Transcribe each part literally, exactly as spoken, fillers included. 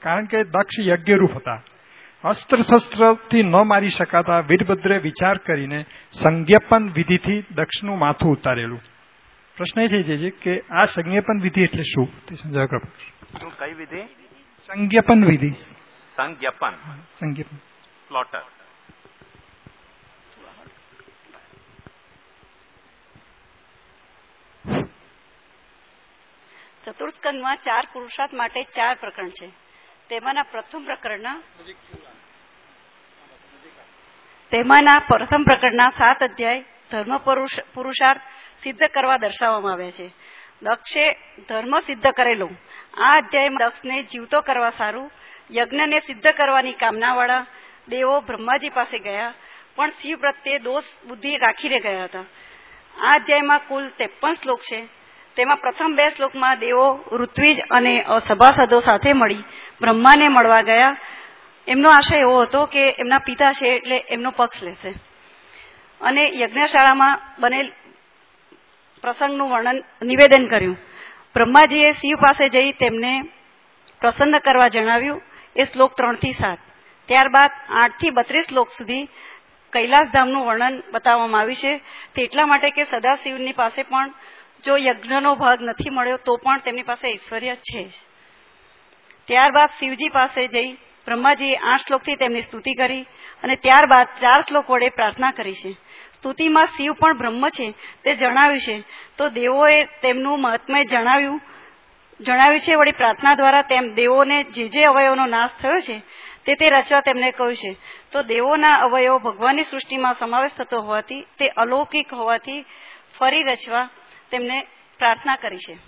કારણ કે દક્ષ યજ્ઞરૂપ હતા. અસ્ત્ર શસ્ત્રથી ન મારી શકાતા વીરભદ્રે વિચાર કરીને સંજ્ઞાપન વિધિથી દક્ષનું માથું ઉતારેલું. પ્રશ્ન એ છે કે આ સંજ્ઞાપન વિધિ એટલે શું તે સમજાવ કરો. શું કઈ વિધિ? સંજ્ઞાપન વિધિ. સંજ્ઞાપન સંજ્ઞાપન સ્લોટર. ચતુર્સ્કંદમાં ચાર પુરુષાર્થ માટે ચાર પ્રકરણ છે. તેમાંના પ્રથમ પ્રકરણના તેમાંના પ્રથમ પ્રકરણના સાત અધ્યાય ધર્મ પુરુષાર્થ સિદ્ધ કરવા દર્શાવવામાં આવ્યા છે. દક્ષે ધર્મ સિદ્ધ કરેલો. આ અધ્યાયમાં દક્ષને જીવતો કરવા સારું યજ્ઞને સિદ્ધ કરવાની કામનાવાળા દેવો બ્રહ્માજી પાસે ગયા, પણ શિવ પ્રત્યે દોષ બુદ્ધિ રાખીને ગયા હતા. આ અધ્યાયમાં કુલ ત્રેપન શ્લોક છે. તેમાં પ્રથમ બે શ્લોકમાં દેવો ઋત્વિજ અને સભાસદો સાથે મળી બ્રહ્માને મળવા ગયા. એમનો આશય એવો હતો કે એમના પિતા છે એટલે એમનો પક્ષ લેશે, અને યજ્ઞશાળામાં બનેલ પ્રસંગનું વર્ણન નિવેદન કર્યું. બ્રહ્માજીએ શિવ પાસે જઈ તેમને પ્રસન્ન કરવા જણાવ્યું. એ શ્લોક ત્રણ થી સાત. ત્યારબાદ આઠ થી બત્રીસ શ્લોક સુધી કૈલાસધામનું વર્ણન બતાવવામાં આવ્યું છે. તે એટલા માટે કે સદાશિવની પાસે પણ જો યજ્ઞનો ભાગ નથી મળ્યો તો પણ તેમની પાસે ઐશ્વર્ય છે. ત્યારબાદ શિવજી પાસે જઈ બ્રહ્માજીએ આઠ શ્લોકથી તેમની સ્તુતિ કરી અને ત્યારબાદ ચાર શ્લોક વડે પ્રાર્થના કરી છે. સ્તુતિમાં શિવ પણ બ્રહ્મ છે તે જણાવ્યું છે. તો દેવોએ તેમનું મહાત્મ્ય જણાવ્યું જણાવ્યું છે. વળી પ્રાર્થના દ્વારા તેમ દેવોને જે જે અવયવનો નાશ થયો છે તે તે રચવા તેમને કહ્યું છે. તો દેવોના અવયવ ભગવાનની સૃષ્ટિમાં સમાવેશ થતો હોવાથી તે અલૌકિક હોવાથી ફરી રચવા તેમને પ્રાર્થના કરી છે.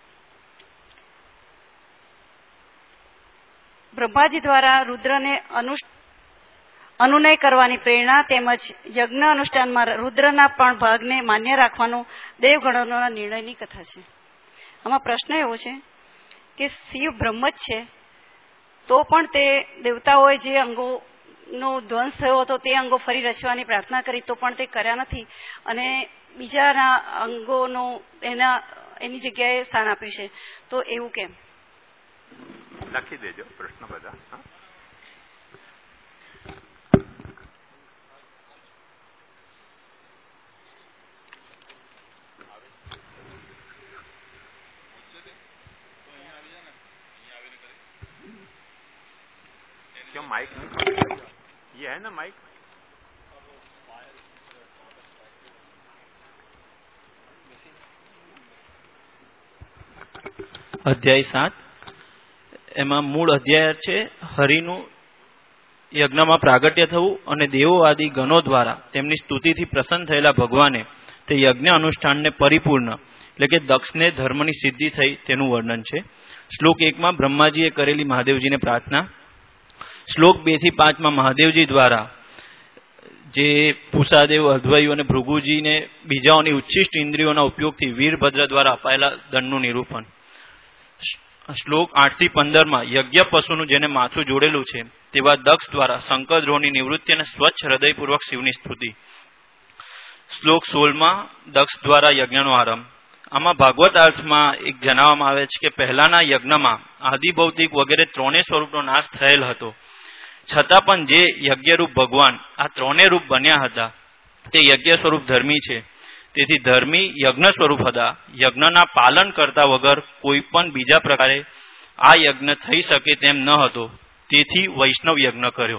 બ્રહ્માજી દ્વારા રુદ્રને અનુનય કરવાની પ્રેરણા તેમજ યજ્ઞ અનુષ્ઠાનમાં રુદ્રના પણ ભાગને માન્ય રાખવાનો દેવગણોના નિર્ણયની કથા છે. આમાં પ્રશ્ન એવો છે કે શિવ બ્રહ્મ જ છે તો પણ તે દેવતાઓએ જે અંગોનો ધ્વંસ થયો હતો તે અંગો ફરી રચવાની પ્રાર્થના કરી તો પણ તે કર્યા નથી, અને બીજાના અંગોનો એના એની જગ્યાએ સ્થાન આપ્યું છે. તો એવું કેમ? લખી દેજો પ્રશ્ન બધા. क्यों माइक नहीं? ये है ना माइक. અધ્યાય સાત. એમાં મૂળ અધ્યાય છે હરિનું યજ્ઞમાં પ્રાગટ્ય થવું અને દેવો આદિ ગણો દ્વારા તેમની સ્તુતિથી પ્રસન્ન થયેલા ભગવાને તે યજ્ઞ અનુષ્ઠાનને પરિપૂર્ણ એટલે કે દક્ષને ધર્મની સિદ્ધિ થઈ તેનું વર્ણન છે. શ્લોક એકમાં બ્રહ્માજીએ કરેલી મહાદેવજીને પ્રાર્થના. શ્લોક બે થી પાંચમાં મહાદેવજી દ્વારા જે પૂષાદેવ, અધ્વયુ અને ભૃગુજીને બીજાઓની ઉચ્છિષ્ટ ઇન્દ્રિયોના ઉપયોગથી વીરભદ્ર દ્વારા અપાયેલા દંડનું નિરૂપણ. શ્લોક આઠ થી પંદર માં યજ્ઞ પશુનું જેને માથું જોડેલું છે તેવા દક્ષ દ્વારા શંકર દ્રોહની નિવૃત્તિ અને સ્વચ્છ હૃદયપૂર્વક શિવની સ્તુતિ. શ્લોક સોળ માં દક્ષ દ્વારા યજ્ઞનો આરંભ. આમાં ભાગવત અર્થમાં એક જણાવવામાં આવે છે કે પહેલાના યજ્ઞમાં આદિભૌતિક વગેરે ત્રણેય સ્વરૂપનો નાશ થયેલ હતો, છતાં પણ જે યજ્ઞરૂપ ભગવાન આ ત્રણેય રૂપ બન્યા હતા તે યજ્ઞ સ્વરૂપ ધર્મી છે. તેથી ધર્મી યજ્ઞ સ્વરૂપ હતા. યજ્ઞના પાલન કરતા વગર કોઈ પણ બીજા પ્રકારે આ યજ્ઞ થઈ શકે તેમ ન હતો. તેથી વૈષ્ણવ યજ્ઞ કર્યો.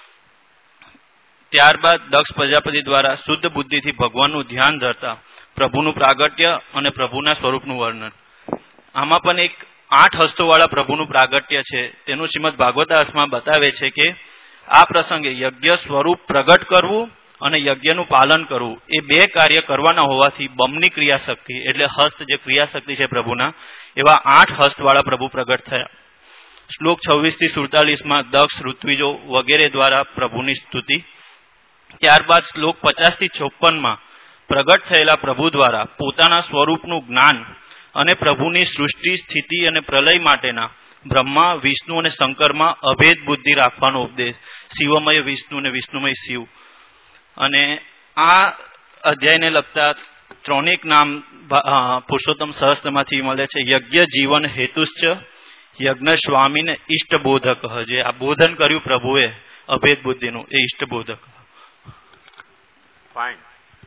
ત્યારબાદ દક્ષ પ્રજાપતિ દ્વારા શુદ્ધ બુદ્ધિથી ભગવાનનું ધ્યાન ધરતા પ્રભુનું પ્રાગટ્ય અને પ્રભુના સ્વરૂપનું વર્ણન. આમાં પણ એક આઠ હસ્તોવાળા પ્રભુનું પ્રાગટ્ય છે. તેનું શ્રીમદ ભાગવત અર્થમાં બતાવે છે કે આ પ્રસંગે યજ્ઞ સ્વરૂપ પ્રગટ કરવું અને યજ્ઞનું પાલન કરવું એ બે કાર્ય કરવાના હોવાથી બમની ક્રિયાશક્તિ એટલે હસ્ત જે ક્રિયાશક્તિ છે પ્રભુના એવા આઠ હસ્તવાળા પ્રભુ પ્રગટ થયા. શ્લોક છવ્વીસ થી સુડતાલીસ માં દક્ષ, ઋત્વિજો વગેરે દ્વારા પ્રભુની સ્તુતિ. ત્યારબાદ શ્લોક પચાસ થી ચોપન માં પ્રગટ થયેલા પ્રભુ દ્વારા પોતાના સ્વરૂપનું જ્ઞાન અને પ્રભુની સૃષ્ટિ, સ્થિતિ અને પ્રલય માટેના બ્રહ્મા, વિષ્ણુ અને શંકરમાં અભેદ બુદ્ધિ રાખવાનો ઉપદેશ. શિવમય વિષ્ણુ અને વિષ્ણુમય શિવ. અને આ અધ્યાયને લગતા ત્રણેક નામ પુરુષોત્તમ સહસ્ત્રમાંથી મળે છે. યજ્ઞ જીવન હેતુશ્ચ, યજ્ઞ સ્વામીને ઈષ્ટ બોધક જે આ બોધન કર્યું પ્રભુએ અભેદ બુદ્ધિનું એ ઈષ્ટ બોધક. ફાઇન.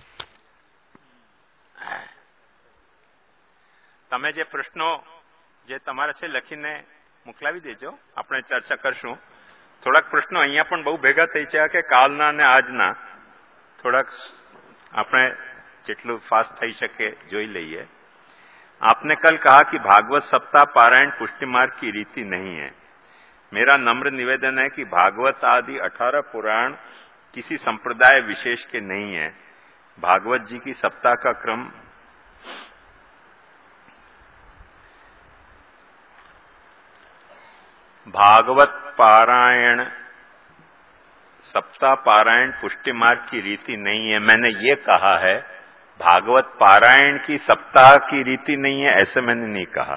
તમે જે પ્રશ્નો જે તમારા છે લખીને મોકલાવી દેજો, આપણે ચર્ચા કરશું. થોડાક પ્રશ્નો અહીંયા પણ બહુ ભેગા થઈ છે કે કાલના અને આજના થોડાક આપણે જેટલું ફાસ્ટ થઈ શકે જોઈ લઈએ. आपने कल कहा कि भागवत सप्ताह पारायण पुष्टि मार्ग की रीति नहीं है. मेरा नम्र निवेदन है कि भागवत आदि अठारह पुराण किसी संप्रदाय विशेष के नहीं है. भागवत जी की सप्ताह का क्रम भागवत पारायण सप्ताह पारायण पुष्टि मार्ग की रीति नहीं है. मैंने ये कहा है भागवत पारायण की सप्ताह की रीति नहीं है, ऐसे मैंने नहीं कहा.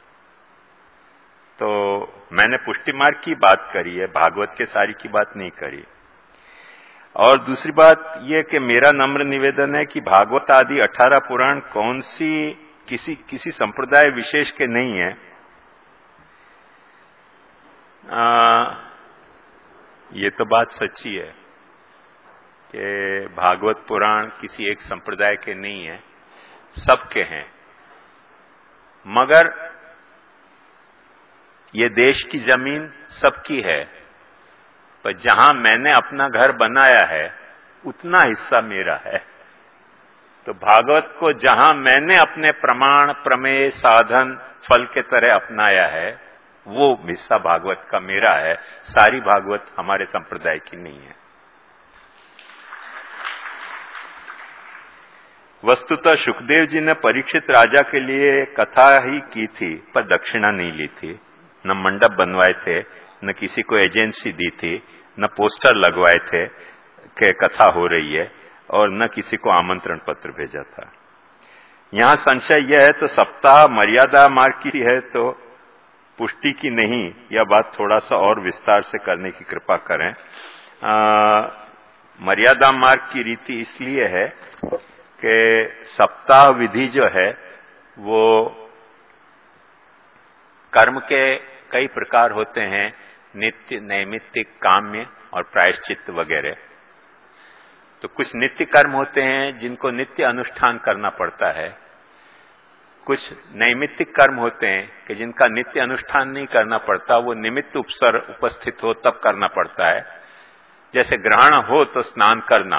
तो मैंने पुष्टि मार्ग की बात करी है, भागवत के सारी की बात नहीं करी. और दूसरी बात यह कि मेरा नम्र निवेदन है कि भागवत आदि अठारह पुराण कौन सी किसी किसी संप्रदाय विशेष के नहीं है. आ, ये तो बात सच्ची है कि भागवत पुराण किसी एक संप्रदाय के नहीं है, सबके हैं. मगर ये देश की जमीन सबकी है, पर जहां मैंने अपना घर बनाया है उतना हिस्सा मेरा है. तो भागवत को जहां मैंने अपने प्रमाण प्रमेय साधन फल के तरह अपनाया है वो हिस्सा भागवत का मेरा है. सारी भागवत हमारे संप्रदाय की नहीं है. वस्तुतः सुखदेव जी ने परीक्षित राजा के लिए कथा ही की थी, पर दक्षिणा नहीं ली थी. न मंडप बनवाए थे, न किसी को एजेंसी दी थी, न पोस्टर लगवाए थे कि कथा हो रही है, और न किसी को आमंत्रण पत्र भेजा था. यहां संशय यह है तो सप्ताह मर्यादा मार्ग की है तो पुष्टि की नहीं. यह बात थोड़ा सा और विस्तार से करने की कृपा करें. आ, मर्यादा मार्ग की रीति इसलिए है कि सप्ताह विधि जो है वो कर्म के कई प्रकार होते हैं, नित्य नैमित्तिक काम्य और प्रायश्चित्त वगैरह. तो कुछ नित्य कर्म होते हैं जिनको नित्य अनुष्ठान करना पड़ता है, कुछ नैमित्तिक कर्म होते हैं कि जिनका नित्य अनुष्ठान नहीं करना पड़ता, वो निमित्त उपसर उपस्थित हो तब करना पड़ता है. जैसे ग्रहण हो तो स्नान करना,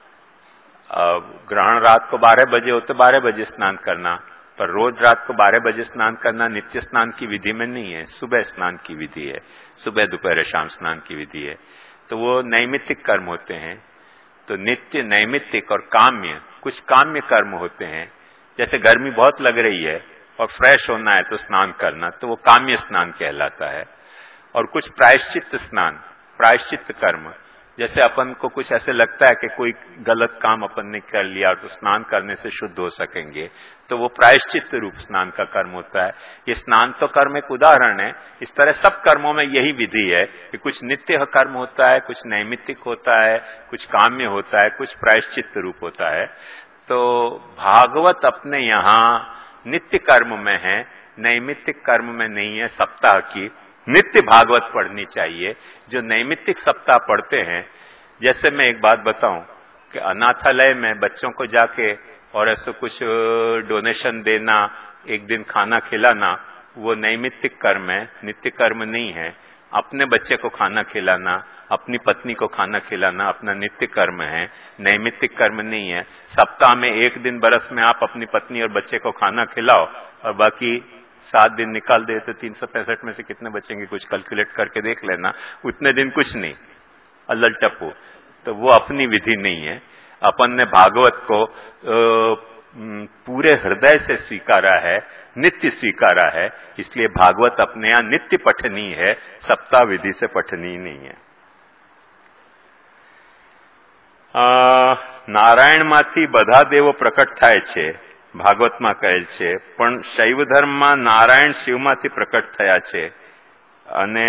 ग्रहण रात को बारह बजे हो तो बारह बजे स्नान करना, पर रोज रात को बारह बजे स्नान करना नित्य स्नान की विधि में नहीं है, सुबह स्नान की विधि है, सुबह दोपहर शाम स्नान की विधि है. तो वो नैमित्तिक कर्म होते हैं. तो नित्य नैमित्तिक और काम्य, कुछ काम्य कर्म होते हैं. जैसे गर्मी बहुत लग रही है और फ्रेश होना है तो स्नान करना, तो वो काम्य स्नान कहलाता है. और कुछ प्रायश्चित्त स्नान, प्रायश्चित्त कर्म, जैसे अपन को कुछ ऐसे लगता है कि कोई गलत काम अपन ने कर लिया तो स्नान करने से शुद्ध हो सकेंगे, तो वो प्रायश्चित्त रूप स्नान का कर्म होता है. ये स्नान तो कर्म एक उदाहरण है. इस तरह सब कर्मों में यही विधि है कि कुछ नित्य कर्म होता है, कुछ नैमित्तिक होता है, कुछ काम्य होता है, कुछ प्रायश्चित्त रूप होता है. तो भागवत अपने यहाँ नित्य कर्म में है, नैमित्तिक कर्म में नहीं है. सप्ताह की नित्य भागवत पढ़नी चाहिए. जो नैमित्तिक सप्ताह पढ़ते हैं, जैसे मैं एक बात बताऊं कि अनाथालय में बच्चों को जाके और ऐसे कुछ डोनेशन देना, एक दिन खाना खिलाना, वो नैमित्तिक कर्म है, नित्य कर्म नहीं है. अपने बच्चे को खाना खिलाना, अपनी पत्नी को खाना खिलाना अपना नित्य कर्म है, नैमित्तिक कर्म नहीं है. सप्ताह में एक दिन बरस में आप अपनी पत्नी और बच्चे को खाना खिलाओ और बाकी सात दिन निकाल दे तो तीन सौ पैंसठ में से कितने बचेंगे कुछ कैलकुलेट करके देख लेना. उतने दिन कुछ नहीं, अल्लल टप्पू. तो वो अपनी विधि नहीं है. अपन ने भागवत को पूरे हृदय से स्वीकारा है, नित्य स्वीकारा है. इसलिए भागवत अपने यहां नित्य पठनीय है, सप्ताह विधि से पठनीय नहीं है. નારાયણમાંથી બધા દેવો પ્રકટ થાય છે, ભાગવતમાં કહેલ છે, પણ શૈવ ધર્મમાં નારાયણ શિવમાંથી પ્રકટ થયા છે અને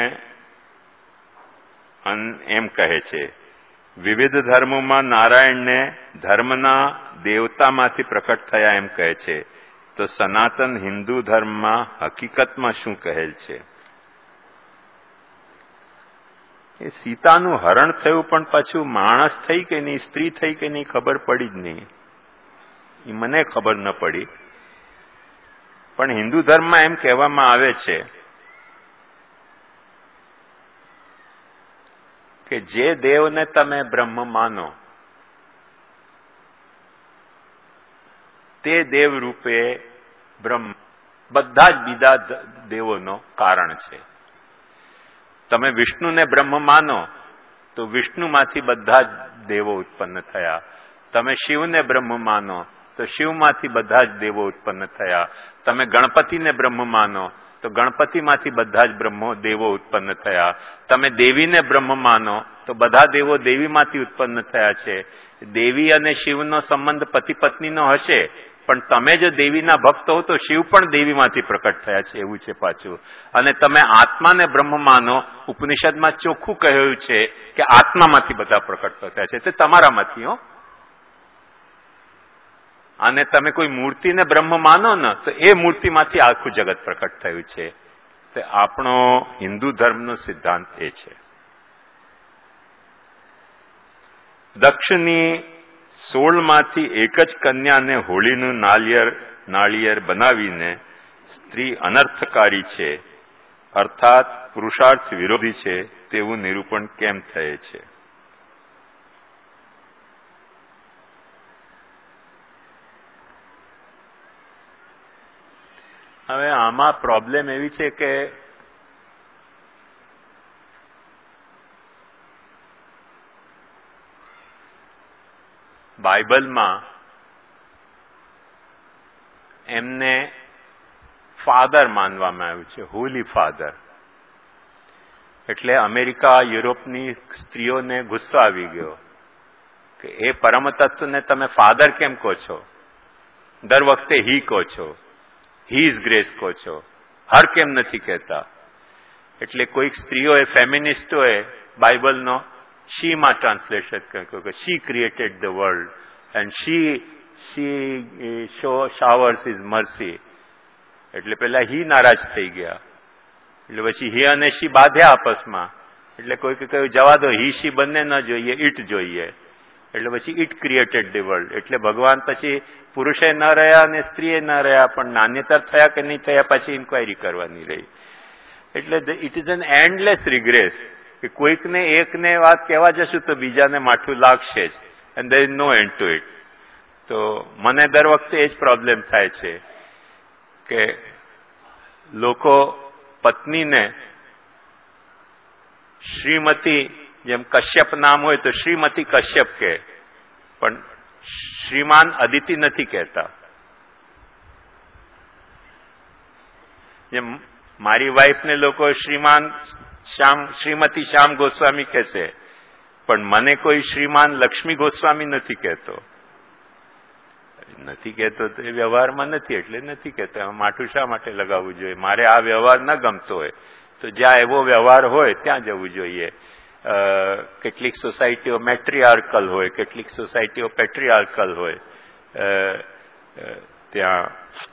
એમ કહે છે. વિવિધ ધર્મોમાં નારાયણને ધર્મના દેવતામાંથી પ્રકટ થયા એમ કહે છે. તો સનાતન હિન્દુ ધર્મમાં હકીકતમાં શું કહેલ છે? એ સીતાનું હરણ થયું પણ પાછું માણસ થઈ કે નહીં, સ્ત્રી થઈ કે નહીં ખબર પડી જ નહીં. એ મને ખબર ન પડી. પણ હિન્દુ ધર્મમાં એમ કહેવામાં આવે છે કે જે દેવને તમે બ્રહ્મ માનો તે દેવ રૂપે બ્રહ્મ બધા જ બીજા દેવોનો કારણ છે. તમે વિષ્ણુને બ્રહ્મ માનો તો વિષ્ણુમાંથી બધા જ દેવો ઉત્પન્ન થયા. તમે શિવને બ્રહ્મ માનો તો શિવમાંથી બધા જ દેવો ઉત્પન્ન થયા. તમે ગણપતિને બ્રહ્મ માનો તો ગણપતિમાંથી બધા જ બ્રહ્મો દેવો ઉત્પન્ન થયા. તમે દેવીને બ્રહ્મ માનો તો બધા દેવો દેવીમાંથી ઉત્પન્ન થયા છે. દેવી અને શિવનો સંબંધ પતિ પત્નીનો હશે, પણ તમે જો દેવીના ભક્ત હો તો શિવ પણ દેવીમાંથી પ્રકટ થયા છે એવું છે પાછું. અને તમે આત્માને બ્રહ્મ માનો, ઉપનિષદમાં ચોખ્ખું કહ્યું છે કે આત્મામાંથી બધા પ્રકટ થયા છે, તે તમારામાંથી હો. અને તમે કોઈ મૂર્તિને બ્રહ્મ માનો ને તો એ મૂર્તિમાંથી આખું જગત પ્રકટ થયું છે. તે આપણો હિન્દુ ધર્મનો સિદ્ધાંત એ છે. દક્ષની સોળમાંથી એક જ કન્યાને હોળીનું નાળિયેર નાળિયેર બનાવીને સ્ત્રી અનર્થકારી છે, અર્થાત પુરુષાર્થ વિરોધી છે તેવું નિરૂપણ કેમ થયે છે? હવે આમાં પ્રોબ્લેમ એવી છે કે બાઇબલમાં એમને ફાધર માનવામાં આવ્યું છે, હોલી ફાધર. એટલે અમેરિકા, યુરોપની સ્ત્રીઓને ગુસ્સો આવી ગયો કે એ પરમ તત્વને તમે ફાધર કેમ કહો છો? દર વખતે હી કહો છો, હી ઇઝ ગ્રેસ કહો છો, હર કેમ નથી કહેતા? એટલે કોઈક સ્ત્રીઓએ, ફેમિનિસ્ટોએ બાઇબલનો શી માં ટ્રાન્સલેશન કર્યું કે she created the world and she she show showers is mercy. એટલે પેલા હી નારાજ થઈ ગયા, એટલે પછી હી અને શી બાંધ્યા આપસમાં. એટલે કોઈકે કહ્યું જવા દો, હી શી બંને ન જોઈએ, ઇટ જોઈએ. એટલે પછી ઇટ ક્રિએટેડ ધ વર્લ્ડ. એટલે ભગવાન પછી પુરુષે ન રહ્યા અને સ્ત્રીએ ન રહ્યા, પણ નાન્યતર થયા કે નહીં થયા પછી ઇન્ક્વાયરી કરવાની રહી. એટલે it is an endless regress કે કોઈકને એકને વાત કહેવા જશું તો બીજાને માઠું લાગશે જ, and there is no end to it. તો મને દર વખતે એ જ પ્રોબ્લેમ થાય છે કે લોકો પત્નીને શ્રીમતી, જેમ કશ્યપ નામ હોય તો શ્રીમતી કશ્યપ કહે, પણ શ્રીમાન અદિતિ નથી કહેતા. જેમ મારી વાઈફને લોકો શ્રીમાન શ્યામ શ્રીમતી શ્યામ ગોસ્વામી કહેશે, પણ મને કોઈ શ્રીમાન લક્ષ્મી ગોસ્વામી નથી કહેતો. નથી કહેતો તો એ વ્યવહારમાં નથી, એટલે નથી કહેતો. માઠું શા માટે લગાવવું જોઈએ? મારે આ વ્યવહાર ન ગમતો હોય તો જ્યાં એવો વ્યવહાર હોય ત્યાં જવું જોઈએ. કેટલીક સોસાયટીઓ મેટ્રિઆર્કલ હોય, કેટલીક સોસાયટીઓ પેટ્રિઆર્કલ હોય. ત્યાં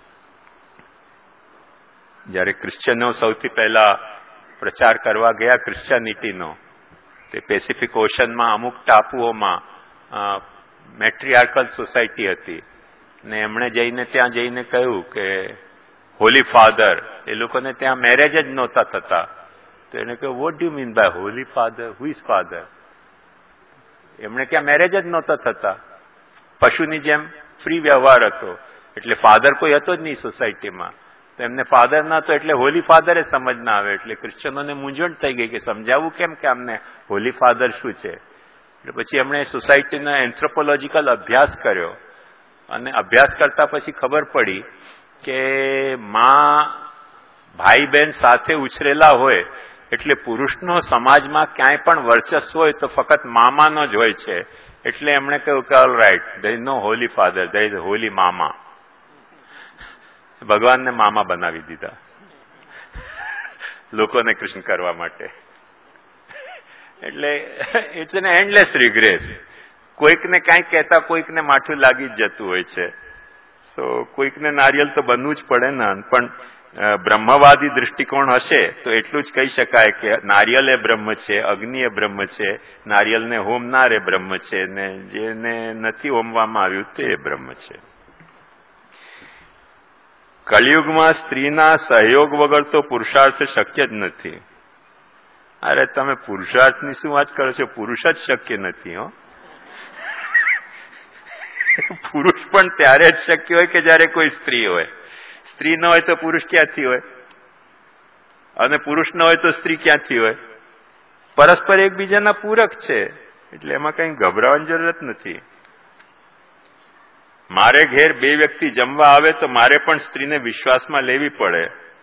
જયારે ક્રિશ્ચનો સૌથી પહેલા પ્રચાર કરવા ગયા ક્રિશ્ચિયાનિટીનો, તે પેસિફિક ઓશનમાં અમુક ટાપુઓમાં મેટ્રિઆર્કલ સોસાયટી હતી, ને એમણે જઈને ત્યાં જઈને કહ્યું કે હોલી ફાધર, એ લોકોને ત્યાં મેરેજ જ નહોતા થતા. તો એને કહ્યું what do mean by holy father, who is father? એમણે ત્યાં મેરેજ જ નહોતા થતા. પશુની જેમ ફ્રી વ્યવહાર હતો, એટલે ફાધર કોઈ હતો જ નહીં સોસાયટીમાં. તો એમને ફાધર ના હતો એટલે હોલી ફાધર એ સમજ ના આવે. એટલે ક્રિશ્ચનોને મૂંઝવણ થઈ ગઈ કે સમજાવવું કેમ કે અમને હોલી ફાધર શું છે. એટલે પછી એમણે સોસાયટીનો એન્થ્રોપોલોજીકલ અભ્યાસ કર્યો, અને અભ્યાસ કરતા પછી ખબર પડી કે માં ભાઈ બહેન સાથે ઉછરેલા હોય એટલે પુરુષનો સમાજમાં ક્યાંય પણ વર્ચસ્વ હોય તો ફક્ત મામાનો જ હોય છે. એટલે એમણે કહ્યું કે all right, there is no holy father, there is holy mama. ભગવાનને મામા બનાવી દીધા લોકોને કૃષ્ણ કરવા માટે. એટલે ઇટ્સ એન એન્ડલેસ રિગ્રેસ. કોઈકને કાંઈક કહેતા કોઈકને માઠું લાગી જ જતું હોય છે. સો કોઈકને નારિયેલ તો બનવું જ પડે ને. પણ બ્રહ્મવાદી દૃષ્ટિકોણ હશે તો એટલું જ કહી શકાય કે નારિયેલ એ બ્રહ્મ છે, અગ્નિ એ બ્રહ્મ છે, નારિયેલને હોમનાર એ બ્રહ્મ છે, ને જેને નથી હોમવામાં આવ્યું તે બ્રહ્મ છે. કળિયુગમાં સ્ત્રીના સહયોગ વગર તો પુરુષાર્થ શક્ય જ નથી. અરે તમે પુરુષાર્થની શું વાત કરો છો? પુરુષ જ શક્ય નથી. હો, પુરુષ પણ ત્યારે જ શક્ય હોય કે જયારે કોઈ સ્ત્રી હોય. સ્ત્રી ન હોય તો પુરુષ ક્યાંથી હોય? અને પુરુષ ન હોય તો સ્ત્રી ક્યાંથી હોય? પરસ્પર એકબીજાના પૂરક છે, એટલે એમાં કઈ ગભરાવાની જરૂરત નથી. મારે ઘેર બે વ્યક્તિ જમવા આવે તો મારે પણ સ્ત્રીને વિશ્વાસમાં લેવી પડે.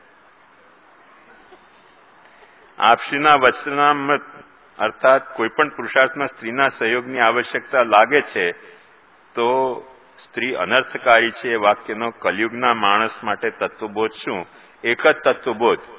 આપશ્રીના વચનામૃત અર્થાત કોઈ પણ પુરુષાર્થમાં સ્ત્રીના સહયોગની આવશ્યકતા લાગે છે તો સ્ત્રી અનર્થકારી છે એ વાક્યનો કલયુગના માણસ માટે તત્વબોધ શું? એક જ તત્વબોધ